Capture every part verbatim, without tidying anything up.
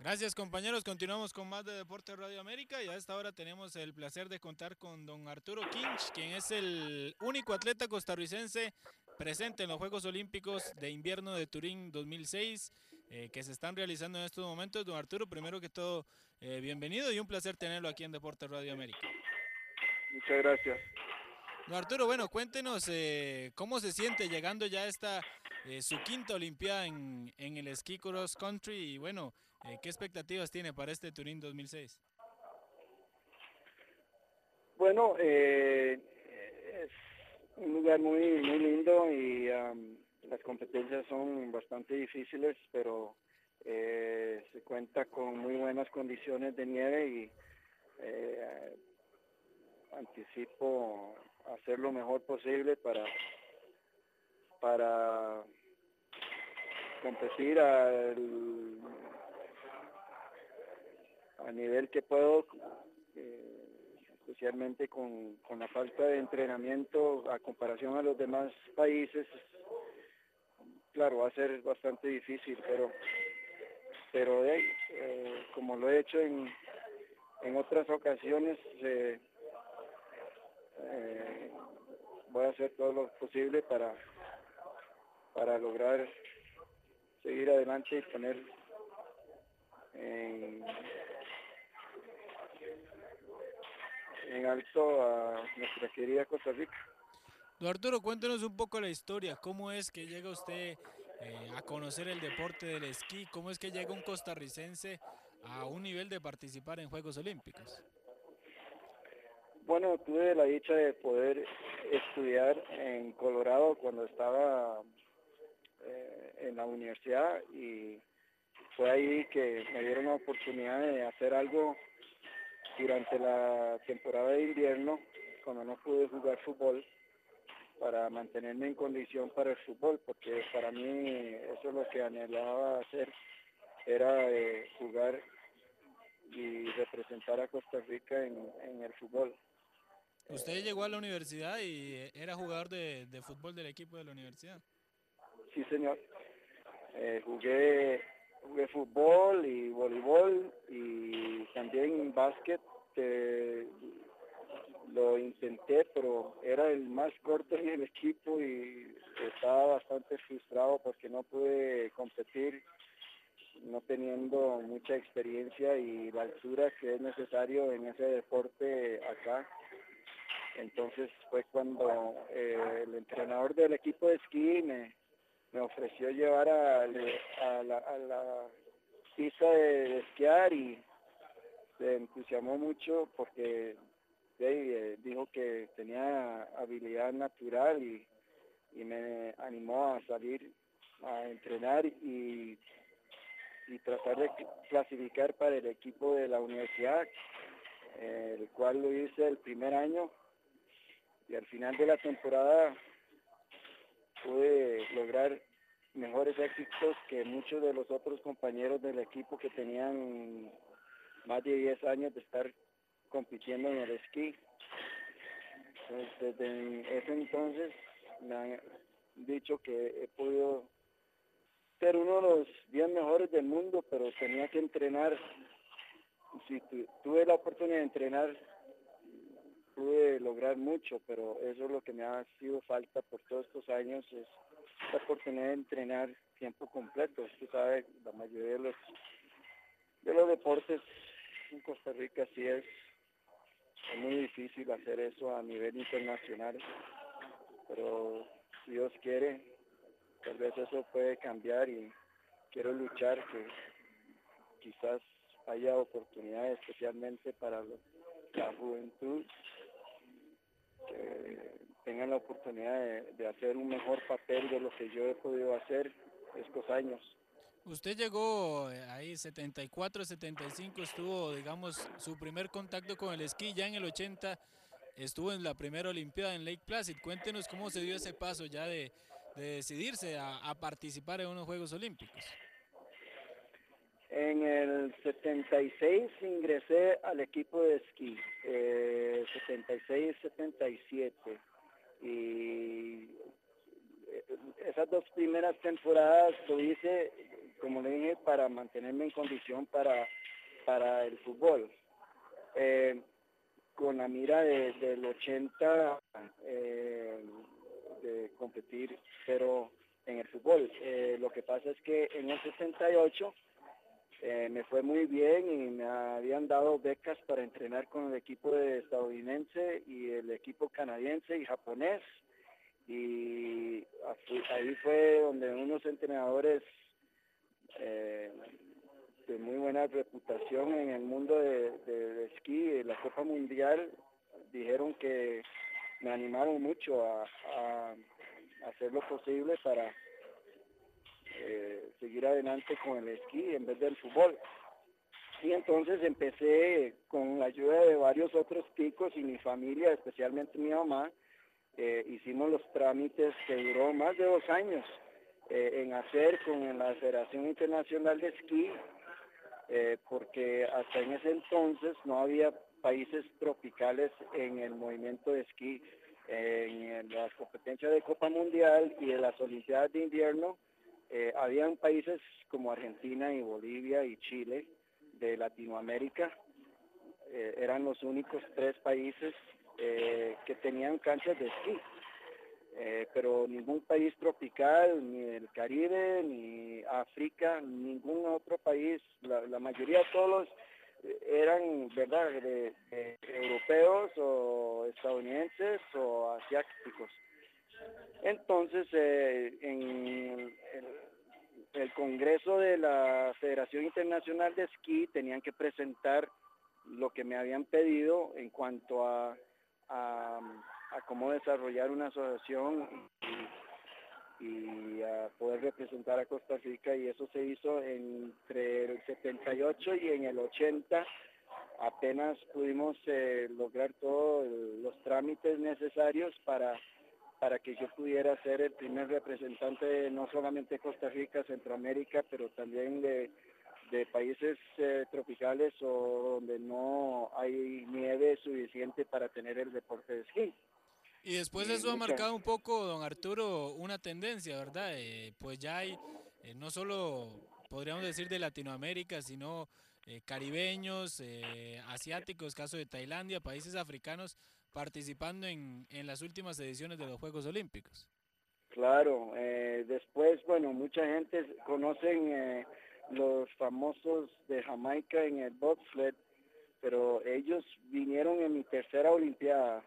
Gracias compañeros, continuamos con más de Deporte Radio América y a esta hora tenemos el placer de contar con don Arturo Kinch, quien es el único atleta costarricense presente en los Juegos Olímpicos de Invierno de Turín dos mil seis, eh, que se están realizando en estos momentos. Don Arturo, primero que todo, eh, bienvenido y un placer tenerlo aquí en Deporte Radio América. Muchas gracias. Don Arturo, bueno, cuéntenos eh, cómo se siente llegando ya a esta eh, su quinta Olimpiada en, en el esquí cross country y bueno, eh, ¿qué expectativas tiene para este Turín dos mil seis? Bueno, eh, es un lugar muy, muy lindo y um, las competencias son bastante difíciles, pero eh, se cuenta con muy buenas condiciones de nieve y eh, anticipo hacer lo mejor posible para, para competir al, a nivel que puedo. Eh, especialmente con, con la falta de entrenamiento a comparación a los demás países, claro, va a ser bastante difícil, pero pero eh, eh, como lo he hecho en, en otras ocasiones, eh, eh, voy a hacer todo lo posible para, para lograr seguir adelante y poner en, en alto a nuestra querida Costa Rica. Don Arturo, cuéntenos un poco la historia, cómo es que llega usted eh, a conocer el deporte del esquí, cómo es que llega un costarricense a un nivel de participar en Juegos Olímpicos. Bueno, tuve la dicha de poder estudiar en Colorado cuando estaba eh, en la universidad y fue ahí que me dieron la oportunidad de hacer algo durante la temporada de invierno, cuando no pude jugar fútbol, para mantenerme en condición para el fútbol, porque para mí eso es lo que anhelaba hacer, era eh, jugar y representar a Costa Rica en, en el fútbol. Usted llegó a la universidad y eh, era jugador de, de fútbol del equipo de la universidad. Sí, señor. Eh, jugué, jugué fútbol y voleibol y también básquet. Eh, lo intenté, pero era el más corto en el equipo y estaba bastante frustrado porque no pude competir, no teniendo mucha experiencia y la altura que es necesario en ese deporte acá. Entonces fue cuando eh, el entrenador del equipo de esquí me, me ofreció llevar a, a, la, a la pista de, de esquiar y se entusiasmó mucho porque eh, dijo que tenía habilidad natural y, y me animó a salir a entrenar y, y tratar de clasificar para el equipo de la universidad, eh, el cual lo hice el primer año y al final de la temporada pude lograr mejores éxitos que muchos de los otros compañeros del equipo que tenían más de diez años de estar compitiendo en el esquí. Entonces, desde ese entonces me han dicho que he podido ser uno de los diez mejores del mundo, pero tenía que entrenar. Si tu, tuve la oportunidad de entrenar, pude lograr mucho, pero eso es lo que me ha sido falta por todos estos años, es la oportunidad de entrenar tiempo completo. Usted sabe, la mayoría de los, de los deportes en Costa Rica sí es, es muy difícil hacer eso a nivel internacional, pero si Dios quiere, tal vez eso puede cambiar y quiero luchar que quizás haya oportunidades especialmente para la juventud que tengan la oportunidad de, de hacer un mejor papel de lo que yo he podido hacer estos años. Usted llegó eh, ahí setenta y cuatro, setenta y cinco, estuvo, digamos, su primer contacto con el esquí ya en el ochenta, estuvo en la primera Olimpiada en Lake Placid. Cuéntenos cómo se dio ese paso ya de, de decidirse a, a participar en unos Juegos Olímpicos. En el setenta y seis ingresé al equipo de esquí, eh, setenta y seis setenta y siete, y esas dos primeras temporadas lo hice como le dije, para mantenerme en condición para, para el fútbol. Eh, con la mira de, del ochenta eh, de competir, pero en el fútbol. Eh, lo que pasa es que en el sesenta y ocho eh, me fue muy bien y me habían dado becas para entrenar con el equipo de estadounidense y el equipo canadiense y japonés. Y ahí fue donde unos entrenadores eh, de muy buena reputación en el mundo de, de, de esquí, de la Copa Mundial, dijeron que me animaron mucho a, a, a hacer lo posible para eh, seguir adelante con el esquí en vez del fútbol. Y entonces empecé con la ayuda de varios otros ticos y mi familia, especialmente mi mamá, eh, hicimos los trámites que duró más de dos años eh, en hacer con la Federación Internacional de Esquí, eh, porque hasta en ese entonces no había países tropicales en el movimiento de esquí. Eh, en las competencias de Copa Mundial y en las Olimpiadas de Invierno, eh, habían países como Argentina y Bolivia y Chile de Latinoamérica, eh, eran los únicos tres países eh, que tenían canchas de esquí. Eh, pero ningún país tropical, ni el Caribe, ni África, ningún otro país, la, la mayoría de todos los, eh, eran, ¿verdad?, de, de europeos o estadounidenses o asiáticos. Entonces, eh, en el, el Congreso de la Federación Internacional de Esquí tenían que presentar lo que me habían pedido en cuanto a, a a cómo desarrollar una asociación y, y a poder representar a Costa Rica, y eso se hizo entre el setenta y ocho y en el ochenta apenas pudimos eh, lograr todos los trámites necesarios para, para que yo pudiera ser el primer representante de no solamente Costa Rica, Centroamérica, pero también de, de países eh, tropicales o donde no hay nieve suficiente para tener el deporte de esquí. Y después Y eso ha mucha... marcado un poco, don Arturo, una tendencia, ¿verdad? Eh, pues ya hay, eh, no solo podríamos decir de Latinoamérica, sino eh, caribeños, eh, asiáticos, caso de Tailandia, países africanos, participando en, en las últimas ediciones de los Juegos Olímpicos. Claro, eh, después, bueno, mucha gente conocen eh, los famosos de Jamaica en el bobsled, pero ellos vinieron en mi tercera olimpiada.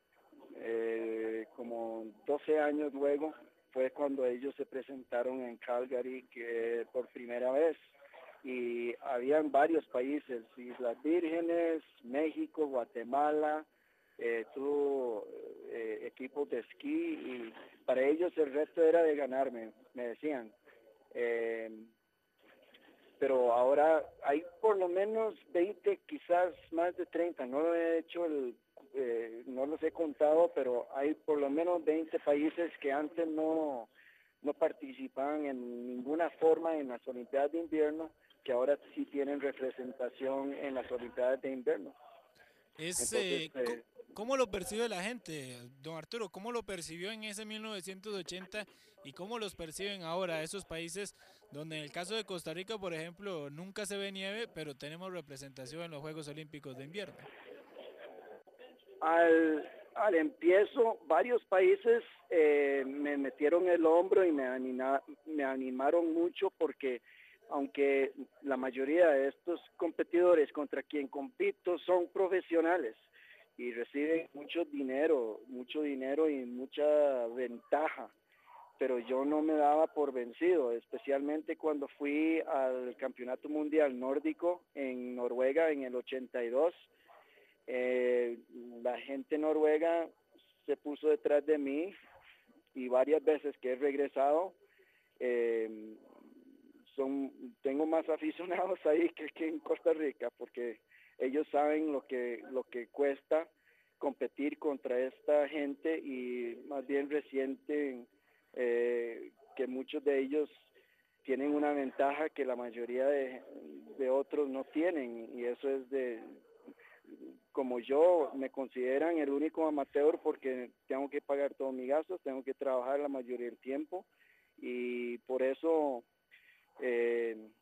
Eh, como doce años luego fue cuando ellos se presentaron en Calgary que, por primera vez, y habían varios países, Islas Vírgenes, México, Guatemala, eh, tuvo eh, equipos de esquí, y para ellos el reto era de ganarme, me decían. Eh, pero ahora hay por lo menos veinte, quizás más de treinta, no he hecho el Eh, no los he contado, pero hay por lo menos veinte países que antes no, no participaban en ninguna forma en las Olimpiadas de Invierno, que ahora sí tienen representación en las Olimpiadas de Invierno. Es, Entonces, eh, eh, ¿cómo lo percibe la gente, don Arturo? ¿Cómo lo percibió en ese mil novecientos ochenta y cómo los perciben ahora esos países donde en el caso de Costa Rica, por ejemplo, nunca se ve nieve, pero tenemos representación en los Juegos Olímpicos de Invierno? Al, al empiezo, varios países eh, me metieron el hombro y me, anima, me animaron mucho, porque aunque la mayoría de estos competidores contra quien compito son profesionales y reciben mucho dinero, mucho dinero y mucha ventaja, pero yo no me daba por vencido, especialmente cuando fui al Campeonato Mundial Nórdico en Noruega en el ochenta y dos. Eh, la gente noruega se puso detrás de mí, y varias veces que he regresado, eh, son, tengo más aficionados ahí que, que en Costa Rica, porque ellos saben lo que, lo que cuesta competir contra esta gente, y más bien resienten eh, que muchos de ellos tienen una ventaja que la mayoría de, de otros no tienen, y eso es de... Como yo, me consideran el único amateur porque tengo que pagar todos mis gastos, tengo que trabajar la mayoría del tiempo, y por eso Eh,